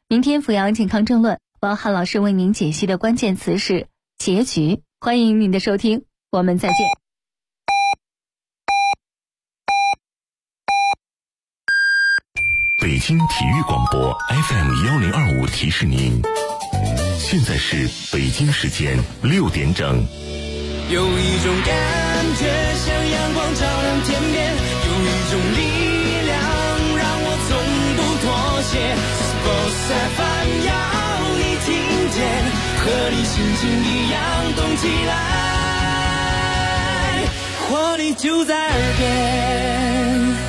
明天阜阳健康争论，王翰老师为您解析的关键词是结局。欢迎您的收听，我们再见。 北京体育广播 FM1025提示您，现在是北京时间6点整。 有一种感觉像阳光照亮天边，有一种力量让我从不妥协。Sports FM 要你听见，和你心情一样动起来，活力就在耳边。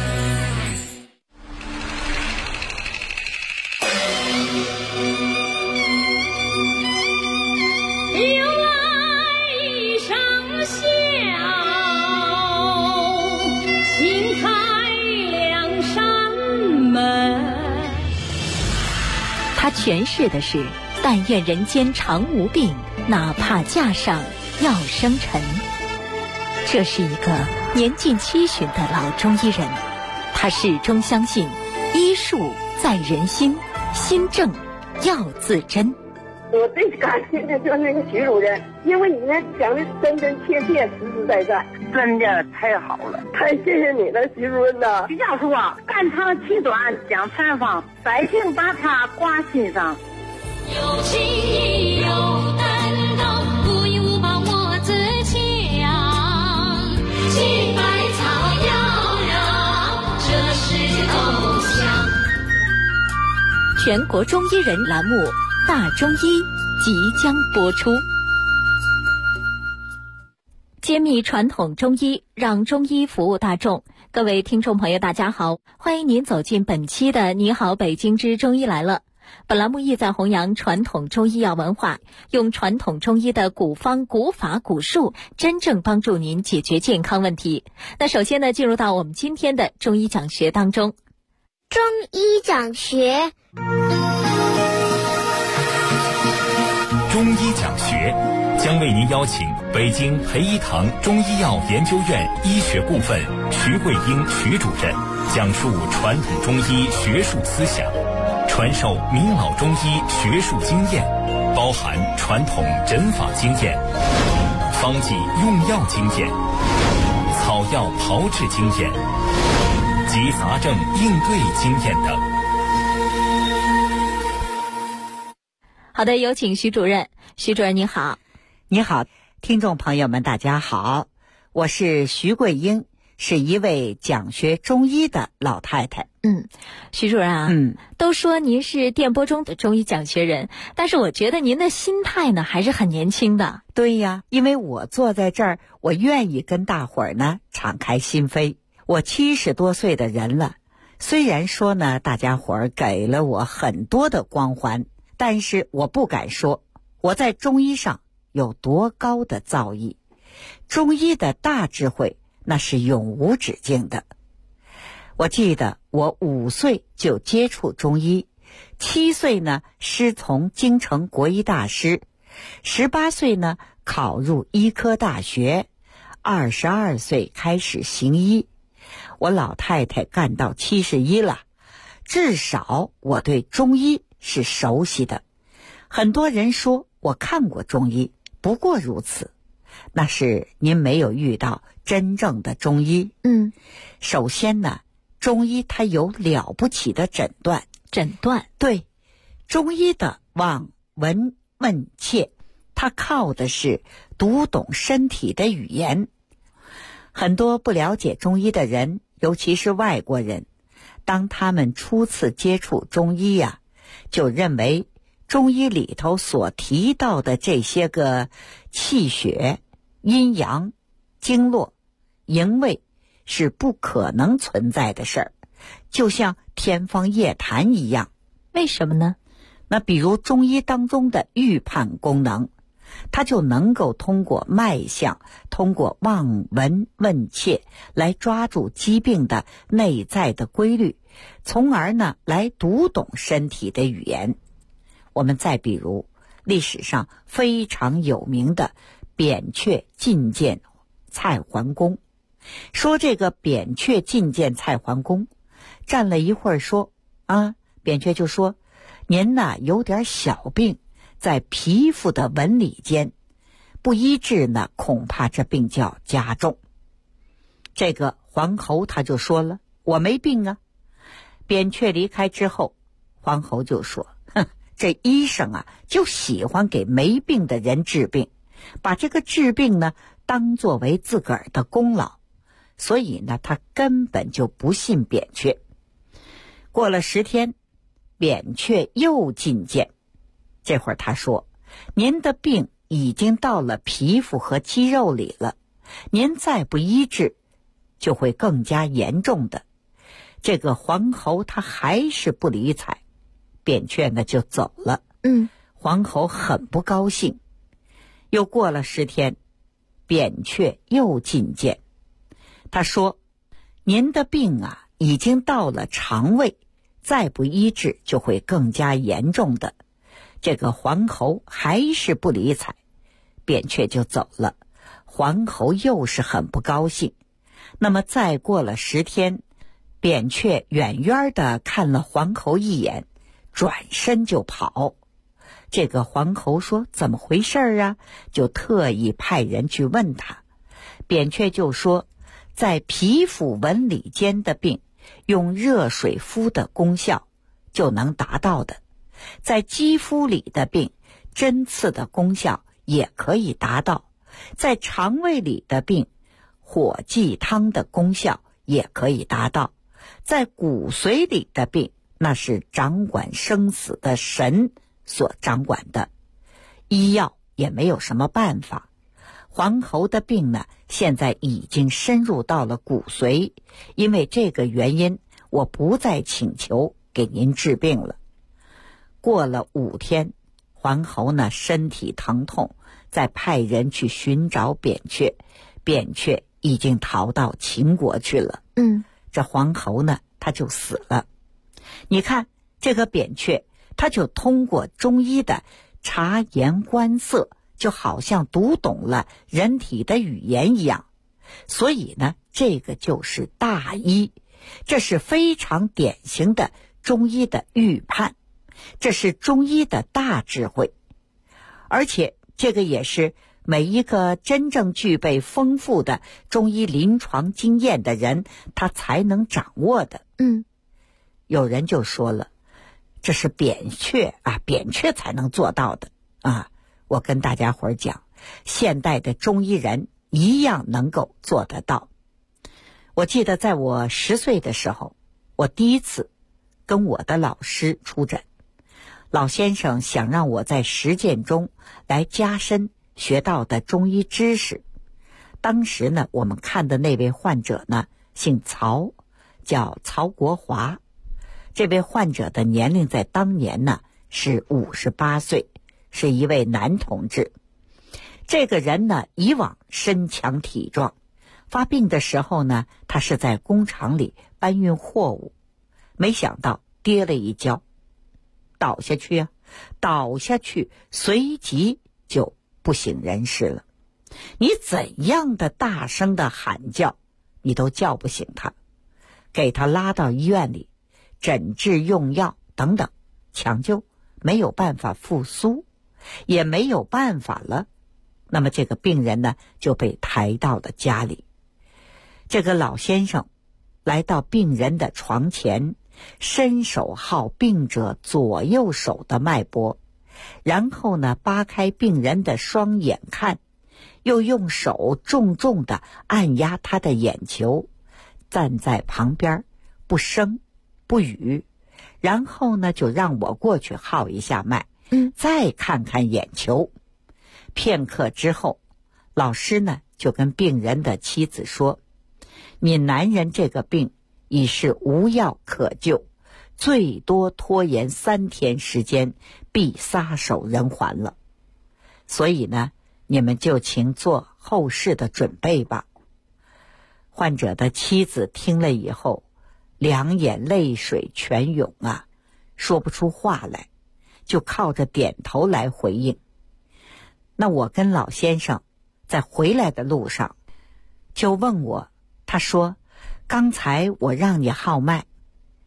他诠释的是但愿人间常无病，哪怕架上要生尘。这是一个年近70的老中医人，他始终相信医术在人心，心正要自珍。 我最感谢的就是那个徐主任，因为你那讲的真真切切，实实在在，真的太好了，太谢谢你了，徐主任呐。 徐教授啊，肝长气短讲采访，百姓把他挂心上。 有情义有担当，无依无靠我自强，青百草悠悠，这是共享。 全国中医人栏目大中医即将播出，揭秘传统中医，让中医服务大众。各位听众朋友大家好，欢迎您走进本期的你好北京之中医来了。本栏目意在弘扬传统中医药文化，用传统中医的古方古法古术，真正帮助您解决健康问题。那首先呢，进入到我们今天的中医讲学当中。 中医讲学， 中医讲学将为您邀请北京培一堂中医药研究院医学部分徐桂英徐主任讲述传统中医学术思想，传授名老中医学术经验，包含传统诊法经验、方剂用药经验、草药炮制经验及杂症应对经验等。 好的，有请徐主任。徐主任你好。 你好，听众朋友们大家好，我是徐桂英，是一位讲学中医的老太太。 徐主任啊，都说您是电波中的中医讲学人，但是我觉得您的心态呢还是很年轻的。 对呀，因为我坐在这儿，我愿意跟大伙儿呢敞开心扉。我70多岁的人了，虽然说呢大家伙儿给了我很多的光环，但是我不敢说我在中医上有多高的造诣。中医的大智慧那是永无止境的。我记得我5岁就接触中医，7岁呢师从京城国医大师，18岁呢考入医科大学，22岁开始行医。我老太太干到71了，至少我对中医是熟悉的。很多人说我看过中医，不过如此，那是您没有遇到真正的中医。首先呢，中医它有了不起的诊断。对，中医的望闻问切，它靠的是读懂身体的语言。很多不了解中医的人，尤其是外国人，当他们初次接触中医呀，就认为中医里头所提到的这些个气血、阴阳、经络、营卫是不可能存在的事儿，就像天方夜谭一样。 为什么呢？ 那比如中医当中的预判功能，它就能够通过脉象，通过望闻问切来抓住疾病的内在的规律，从而呢来读懂身体的语言。我们再比如历史上非常有名的扁鹊进谏蔡桓公，说这个扁鹊进谏蔡桓公，站了一会儿说扁鹊就说， 您呢有点小病，在皮肤的纹理间，不医治呢，恐怕这病就要加重。这个黄侯他就说了，我没病啊。扁鹊离开之后，黄侯就说，这医生啊就喜欢给没病的人治病，把这个治病呢当作为自个儿的功劳，所以呢他根本就不信扁鹊。过了10天，扁鹊又进谏，这会儿他说，您的病已经到了皮肤和肌肉里了，您再不医治就会更加严重的。这个黄侯他还是不理睬，扁鹊呢就走了。黄侯很不高兴。又过了10天，扁鹊又进谏，他说，您的病啊已经到了肠胃，再不医治就会更加严重的。这个黄侯还是不理睬，扁鹊就走了。黄侯又是很不高兴。那么再过了10天，扁鹊远远地看了黄侯一眼，转身就跑。这个黄侯说，怎么回事啊？就特意派人去问他。扁鹊就说，在皮肤纹理间的病，用热水敷的功效就能达到的；在肌肤里的病，针刺的功效也可以达到；在肠胃里的病，火鸡汤的功效也可以达到；在骨髓里的病，那是掌管生死的神所掌管的，医药也没有什么办法。黄侯的病呢，现在已经深入到了骨髓，因为这个原因，我不再请求给您治病了。过了5天，黄侯呢身体疼痛，再派人去寻找扁鹊，扁鹊已经逃到秦国去了。这黄侯呢他就死了。你看这个扁鹊，他就通过中医的察言观色，就好像读懂了人体的语言一样。所以呢，这个就是大医，这是非常典型的中医的预判，这是中医的大智慧。而且这个也是每一个真正具备丰富的中医临床经验的人，他才能掌握的。有人就说了，这是扁鹊啊，扁鹊才能做到的啊。我跟大家伙儿讲，现代的中医人一样能够做得到。我记得在我10岁的时候，我第一次跟我的老师出诊，老先生想让我在实践中来加深学到的中医知识。当时呢，我们看的那位患者呢，姓曹，叫曹国华。这位患者的年龄在当年呢是58岁，是一位男同志。这个人呢，以往身强体壮，发病的时候呢，他是在工厂里搬运货物，没想到跌了一跤，倒下去，随即就不省人事了。你怎样的大声的喊叫，你都叫不醒他。给他拉到医院里，诊治用药等等，抢救没有办法复苏，也没有办法了。那么这个病人呢，就被抬到了家里。这个老先生来到病人的床前，伸手号病者左右手的脉搏，然后呢扒开病人的双眼看，又用手重重地按压他的眼球，站在旁边不声不语，然后呢就让我过去号一下脉，再看看眼球。片刻之后，老师呢就跟病人的妻子说，你男人这个病已是无药可救，最多拖延3天时间，必撒手人寰了。所以呢，你们就请做后事的准备吧。患者的妻子听了以后，两眼泪水全涌啊，说不出话来，就靠着点头来回应。那我跟老先生在回来的路上就问我，他说，刚才我让你号脉，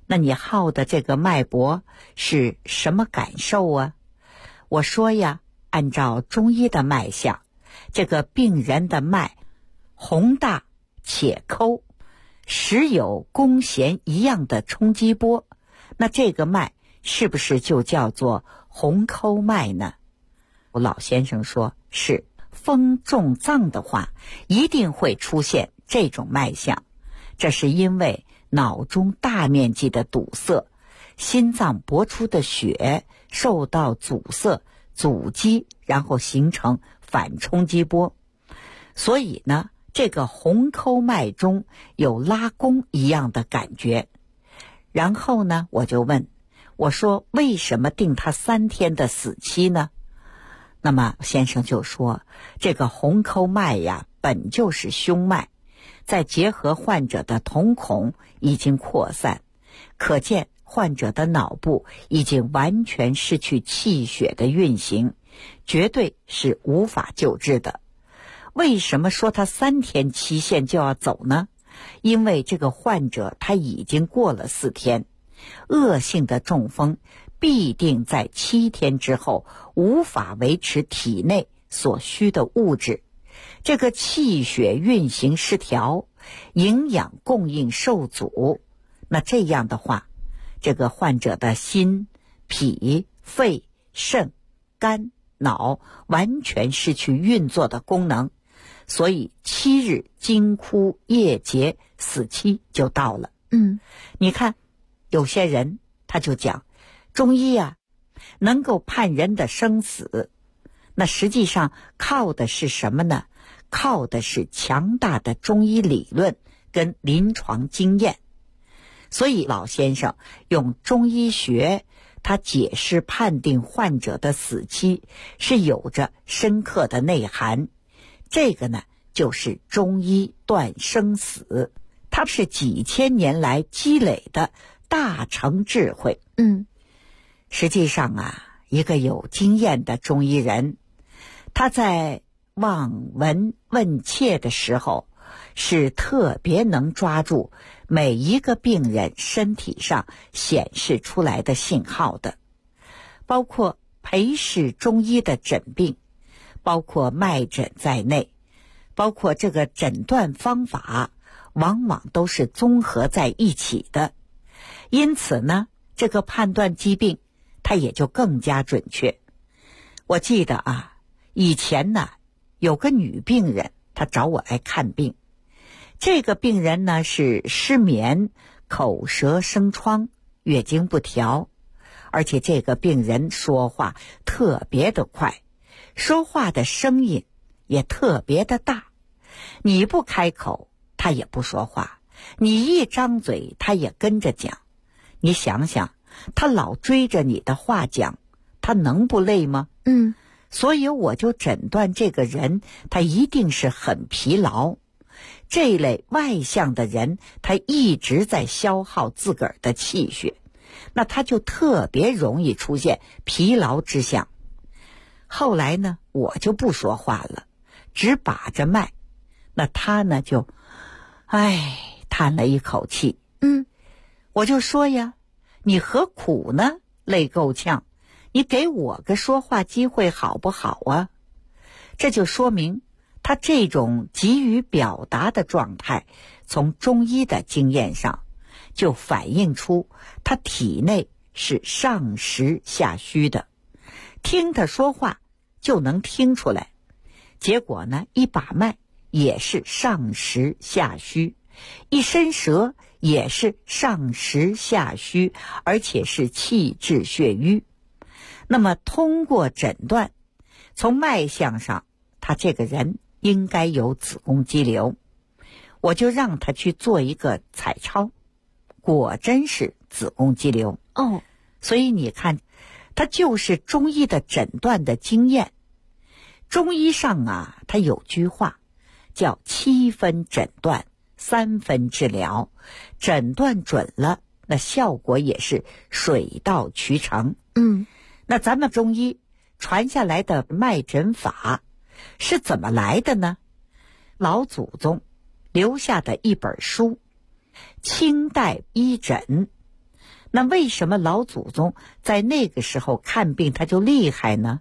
那你号的这个脉搏是什么感受啊？我说呀，按照中医的脉象，这个病人的脉宏大且抠，时有弓弦一样的冲击波，那这个脉是不是就叫做宏抠脉呢？我老先生说是，风重脏的话一定会出现这种脉象，这是因为脑中大面积的堵塞，心脏搏出的血受到阻塞阻击，然后形成反冲击波。所以呢，这个宏抠脉中有拉弓一样的感觉。然后呢，我就问，我说为什么定他3天的死期呢？那么先生就说，这个宏抠脉呀，本就是胸脉，再结合患者的瞳孔已经扩散，可见患者的脑部已经完全失去气血的运行，绝对是无法救治的。为什么说他3天期限就要走呢？因为这个患者他已经过了4天，恶性的中风必定在7天之后无法维持体内所需的物质，这个气血运行失调，营养供应受阻，那这样的话，这个患者的心、脾、肺、肾、肝、脑完全失去运作的功能，所以7日惊哭夜结，死期就到了。你看有些人他就讲中医啊能够判人的生死，那实际上靠的是什么呢？靠的是强大的中医理论跟临床经验。所以老先生用中医学他解释判定患者的死期是有着深刻的内涵，这个呢就是中医断生死，它是几千年来积累的大成智慧。实际上啊，一个有经验的中医人，他在望闻问切的时候是特别能抓住每一个病人身体上显示出来的信号的，包括裴氏中医的诊病，包括脉诊在内，包括这个诊断方法往往都是综合在一起的，因此呢，这个判断疾病它也就更加准确。我记得啊，以前呢有个女病人，她找我来看病，这个病人呢是失眠、口舌生疮、月经不调，而且这个病人说话特别的快，说话的声音也特别的大，你不开口他也不说话，你一张嘴他也跟着讲。你想想，他老追着你的话讲，他能不累吗？所以我就诊断这个人他一定是很疲劳。这类外向的人，他一直在消耗自个儿的气血，那他就特别容易出现疲劳之象。后来呢，我就不说话了，只把着脉，那他呢就叹了一口气。我就说呀，你何苦呢？累够呛，你给我个说话机会好不好啊？这就说明他这种急于表达的状态，从中医的经验上就反映出他体内是上实下虚的，听他说话就能听出来。结果呢，一把脉也是上实下虚，一伸舌也是上实下虚，而且是气滞血瘀。那么通过诊断，从脉象上，他这个人应该有子宫肌瘤，我就让他去做一个彩超，果真是子宫肌瘤。所以你看，他就是中医的诊断的经验。中医上啊，他有句话叫7分诊断3分治疗，诊断准了，那效果也是水到渠成。那咱们中医传下来的脉诊法是怎么来的呢？老祖宗留下的一本书《清代医诊》， 那为什么老祖宗在那个时候看病他就厉害呢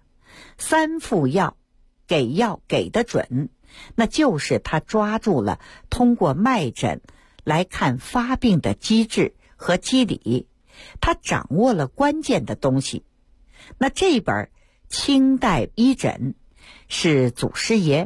？3副药，给药给得准，那就是他抓住了通过脉诊来看发病的机制和机理，他掌握了关键的东西。那这本清代医诊是祖师爷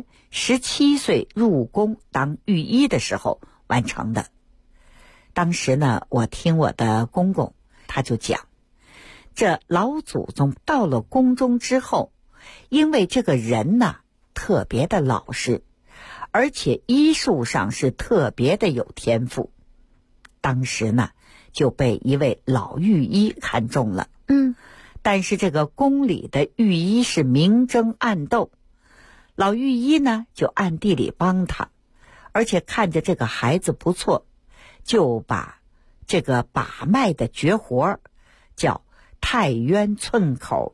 17岁入宫当御医的时候完成的。当时呢，我听我的公公他就讲，这老祖宗到了宫中之后，因为这个人呢特别的老实，而且医术上是特别的有天赋，当时呢就被一位老御医看中了。但是这个宫里的御医是明争暗斗，老御医呢就暗地里帮他，而且看着这个孩子不错，就把这个把脉的绝活叫太渊寸口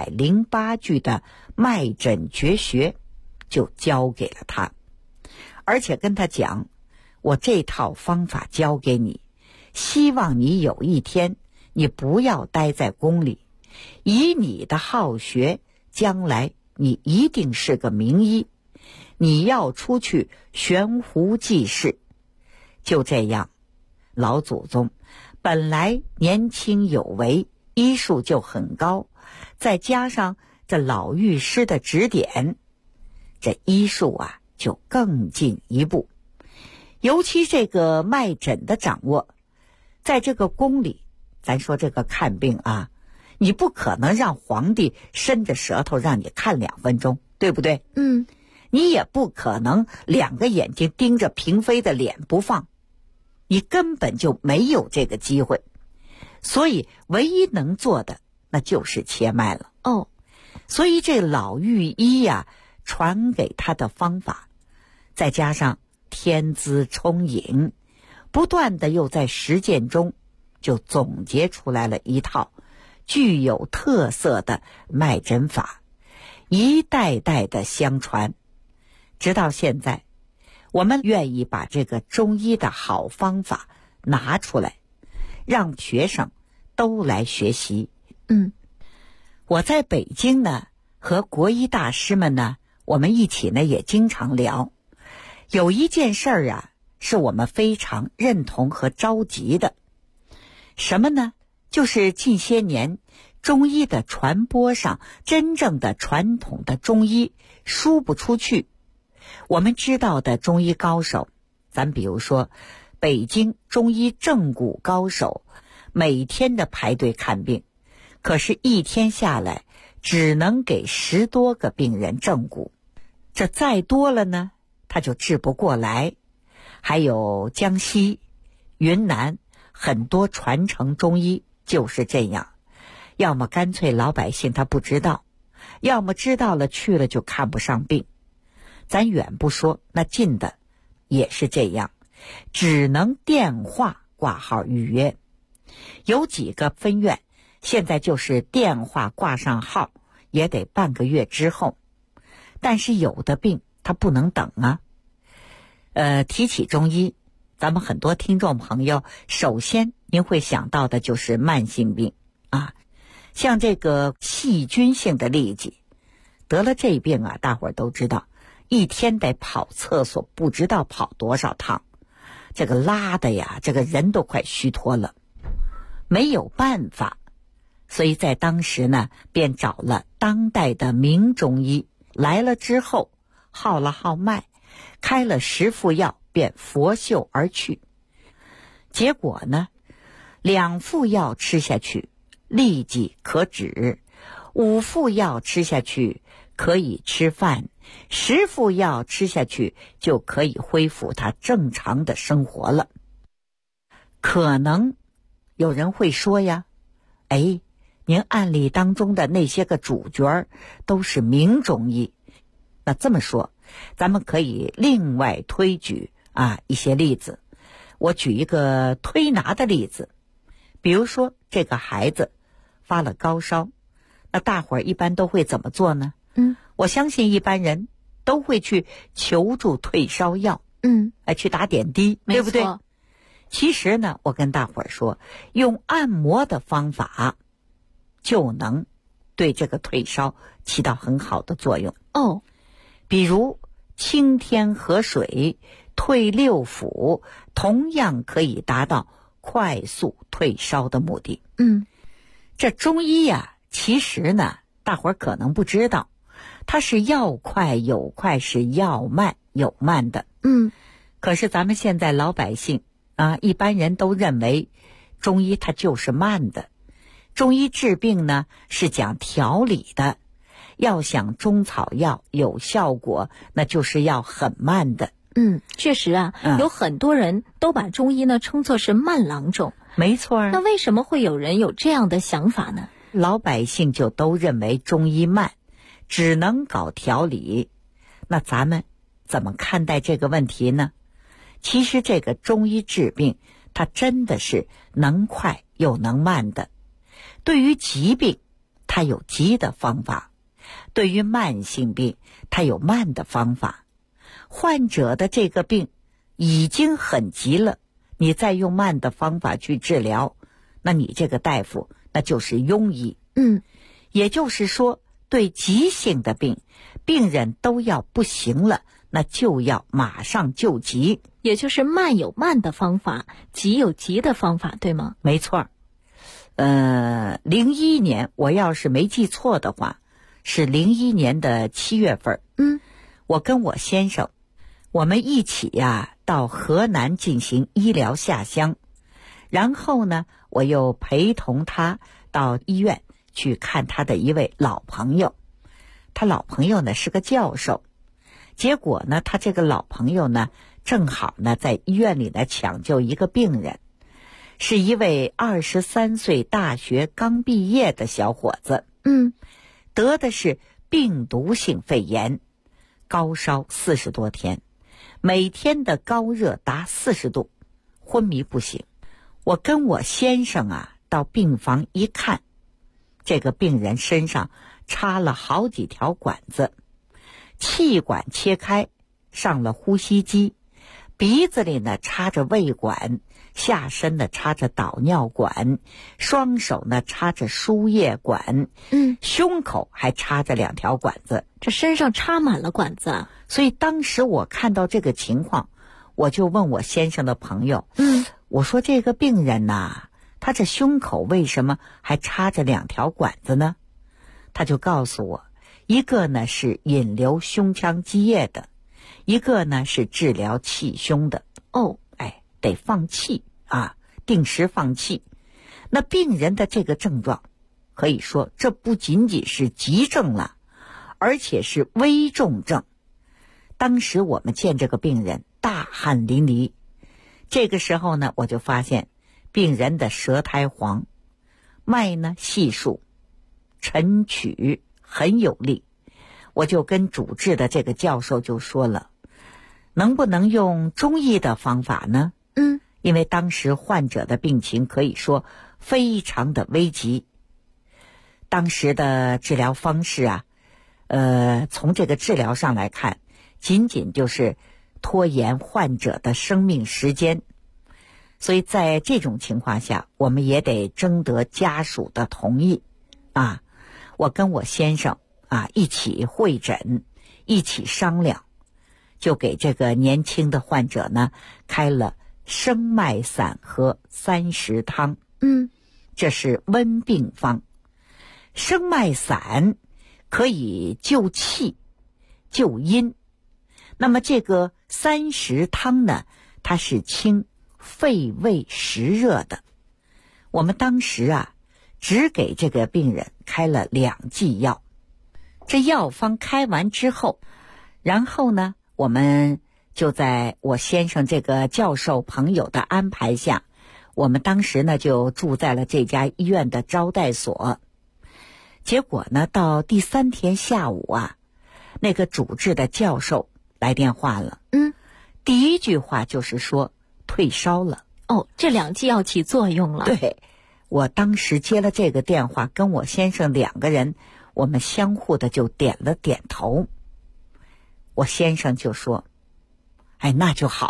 108句的脉诊绝学就交给了他，而且跟他讲，我这套方法教给你，希望你有一天你不要待在宫里，以你的好学，将来你一定是个名医，你要出去悬壶济世。就这样，老祖宗本来年轻有为，医术就很高，再加上这老御师的指点，这医术啊就更进一步。尤其这个脉诊的掌握，在这个宫里，咱说这个看病啊，你不可能让皇帝伸着舌头让你看2分钟，对不对？你也不可能2个眼睛盯着嫔妃的脸不放，你根本就没有这个机会。所以唯一能做的那就是切脉了。所以这老御医呀，传给他的方法，再加上天资聪颖，不断的又在实践中就总结出来了一套具有特色的脉诊法，一代代的相传，直到现在，我们愿意把这个中医的好方法拿出来，让学生都来学习。我在北京呢，和国医大师们呢，我们一起呢也经常聊。有一件事儿啊，是我们非常认同和着急的。什么呢？就是近些年中医的传播上，真正的传统的中医输不出去。我们知道的中医高手，咱比如说北京中医正骨高手，每天的排队看病，可是一天下来只能给10多个病人正骨，这再多了呢他就治不过来。还有江西、云南很多传承中医就是这样，要么干脆老百姓他不知道，要么知道了去了就看不上病。咱远不说，那近的也是这样，只能电话挂号预约。有几个分院现在就是电话挂上号也得半个月之后，但是有的病它不能等啊。提起中医，咱们很多听众朋友首先您会想到的就是慢性病啊，像这个细菌性的痢疾，得了这病啊，大伙儿都知道一天得跑厕所不知道跑多少趟，这个拉的呀，这个人都快虚脱了，没有办法。所以在当时呢，便找了当代的名中医来了之后，号了号脉，开了10副药，便拂袖而去。结果呢，2副药吃下去立即可止，5副药吃下去可以吃饭，10副药吃下去就可以恢复他正常的生活了。可能有人会说呀，您案例当中的那些个主角都是名中医，那这么说，咱们可以另外推举一些例子。我举一个推拿的例子，比如说这个孩子发了高烧，那大伙儿一般都会怎么做呢？我相信一般人都会去求助退烧药，去打点滴，对不对？ 其实呢，我跟大伙儿说，用按摩的方法就能对这个退烧起到很好的作用。 哦， 比如清天河水退六腑，同样可以达到快速退烧的目的。这中医呀，其实呢，大伙儿可能不知道，它是要快有快，是要慢有慢的。可是咱们现在老百姓啊，一般人都认为中医它就是慢的。中医治病呢是讲调理的，要想中草药有效果，那就是要很慢的。 确实啊，有很多人都把中医呢称作是慢郎中。 没错。 那为什么会有人有这样的想法呢？ 老百姓就都认为中医慢，只能搞调理。那咱们怎么看待这个问题呢？其实这个中医治病，它真的是能快又能慢的。对于疾病，它有急的方法；对于慢性病，它有慢的方法。患者的这个病已经很急了，你再用慢的方法去治疗，那你这个大夫那就是庸医。也就是说，对急性的病，病人都要不行了，那就要马上救急。 也就是慢有慢的方法，急有急的方法，对吗？ 没错。01年，我要是没记错的话，是01年的7月份。我跟我先生，我们一起呀到河南进行医疗下乡，然后呢，我又陪同他到医院去看他的一位老朋友。他老朋友呢是个教授，结果呢，他这个老朋友呢，正好呢在医院里呢抢救一个病人，是一位23岁大学刚毕业的小伙子。得的是病毒性肺炎，高烧40多天，每天的高热达40度，昏迷不醒。我跟我先生啊到病房一看，这个病人身上插了好几条管子，气管切开，上了呼吸机，鼻子里呢插着胃管，下身呢插着导尿管，双手呢插着输液管，胸口还插着2条管子， 这身上插满了管子啊！ 所以当时我看到这个情况，我就问我先生的朋友，我说这个病人呐，他这胸口为什么还插着2条管子呢？他就告诉我，一个呢是引流胸腔积液的，一个呢是治疗气胸的。得放气啊，定时放气。那病人的这个症状，可以说这不仅仅是急症了，而且是危重症。当时我们见这个病人大汗淋漓，这个时候呢，我就发现病人的舌苔黄，脉呢细数，沉曲很有力。我就跟主治的这个教授就说了，能不能用中医的方法呢？因为当时患者的病情可以说非常的危急。当时的治疗方式啊，从这个治疗上来看，仅仅就是拖延患者的生命时间。所以在这种情况下，我们也得征得家属的同意啊。我跟我先生啊一起会诊，一起商量，就给这个年轻的患者呢开了生脉散和30汤。这是温病方。生脉散可以救气救阴，那么这个30汤呢，它是清肺胃实热的。我们当时啊只给这个病人开了2剂药。这药方开完之后，然后呢，我们就在我先生这个教授朋友的安排下，我们当时呢就住在了这家医院的招待所。结果呢，到第3天下午啊，那个主治的教授来电话了。第一句话就是说退烧了。 这2剂药起作用了。 对，我当时接了这个电话，跟我先生2个人，我们相互的就点了点头。我先生就说，那就好，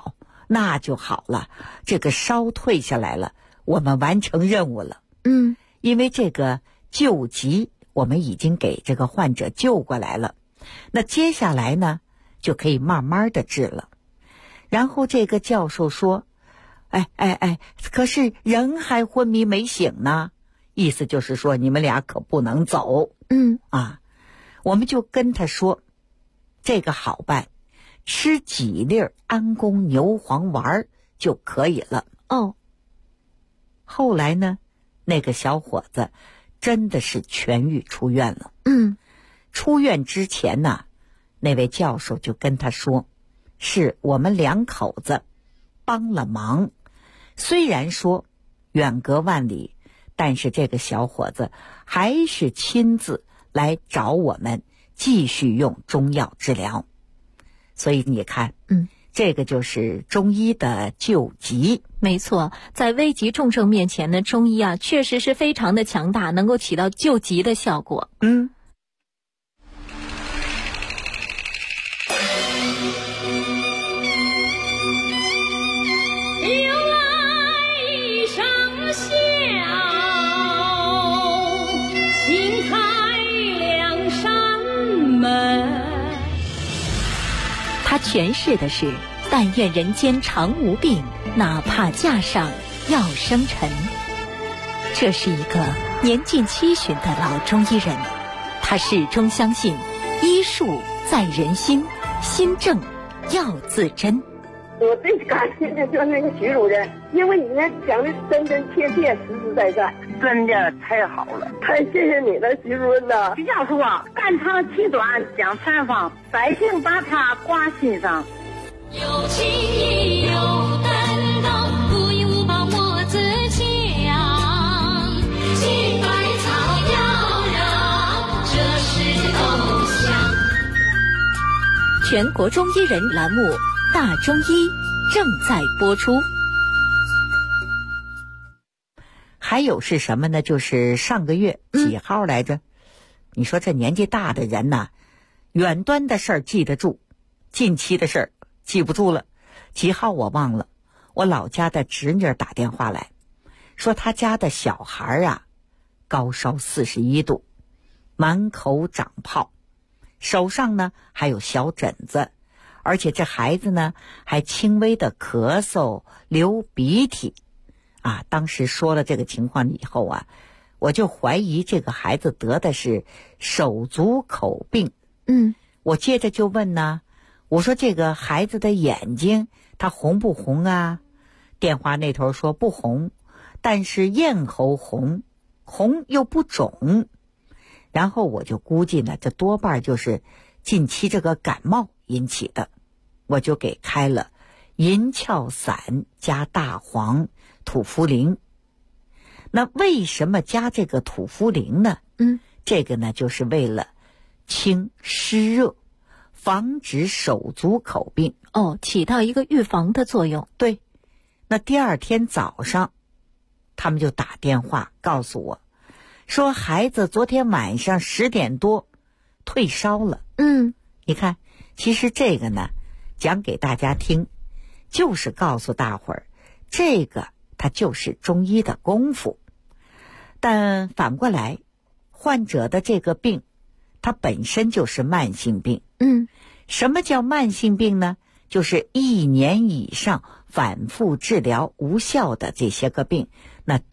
那就好了，这个烧退下来了，我们完成任务了。因为这个救急我们已经给这个患者救过来了，那接下来呢就可以慢慢的治了。然后这个教授说，可是人还昏迷没醒呢，意思就是说你们俩可不能走。我们就跟他说，这个好办，吃几粒安宫牛黄丸就可以了。后来呢，那个小伙子真的是痊愈出院了。出院之前呢，那位教授就跟他说，是我们两口子帮了忙，虽然说远隔万里，但是这个小伙子还是亲自来找我们继续用中药治疗。所以你看，这个就是中医的救急。 没错，在危急重症面前呢，中医确实是非常的强大，能够起到救急的效果。他诠释的是但愿人间常无病，哪怕架上要生尘。这是一个年近70的老中医人，他始终相信医术在人心，心正要自真。 我最感谢的就是那个徐主任，因为你那讲的真真切切，实实在在，真的太好了，太谢谢你了，徐主任呐！ 徐教授肝长气短讲采访，百姓把他挂心上。 有情义有担当，无依无靠我自强，青百草要让这世都香。 全国中医人栏目大中医正在播出。 还有是什么呢？就是上个月几号来着？你说这年纪大的人呐，远端的事儿记得住，近期的事儿记不住了。几号我忘了。我老家的侄女打电话来，说他家的小孩高烧41度，满口长泡，手上呢还有小疹子，而且这孩子呢还轻微的咳嗽流鼻涕。当时说了这个情况以后我就怀疑这个孩子得的是手足口病。我接着就问呢，我说这个孩子的眼睛他红不红啊？电话那头说不红，但是咽喉红，红又不肿。然后我就估计呢，这多半就是近期这个感冒引起的。我就给开了银翘散加大黄土茯苓。那为什么加这个土茯苓呢？这个呢就是为了清湿热，防止手足口病。 起到一个预防的作用。 对。那第二天早上他们就打电话告诉我，说孩子昨天晚上10点多退烧了。你看，其实这个呢讲给大家听，就是告诉大伙儿，这个它就是中医的功夫。但反过来，患者的这个病它本身就是慢性病。什么叫慢性病呢？就是1年以上反复治疗无效的这些个病，那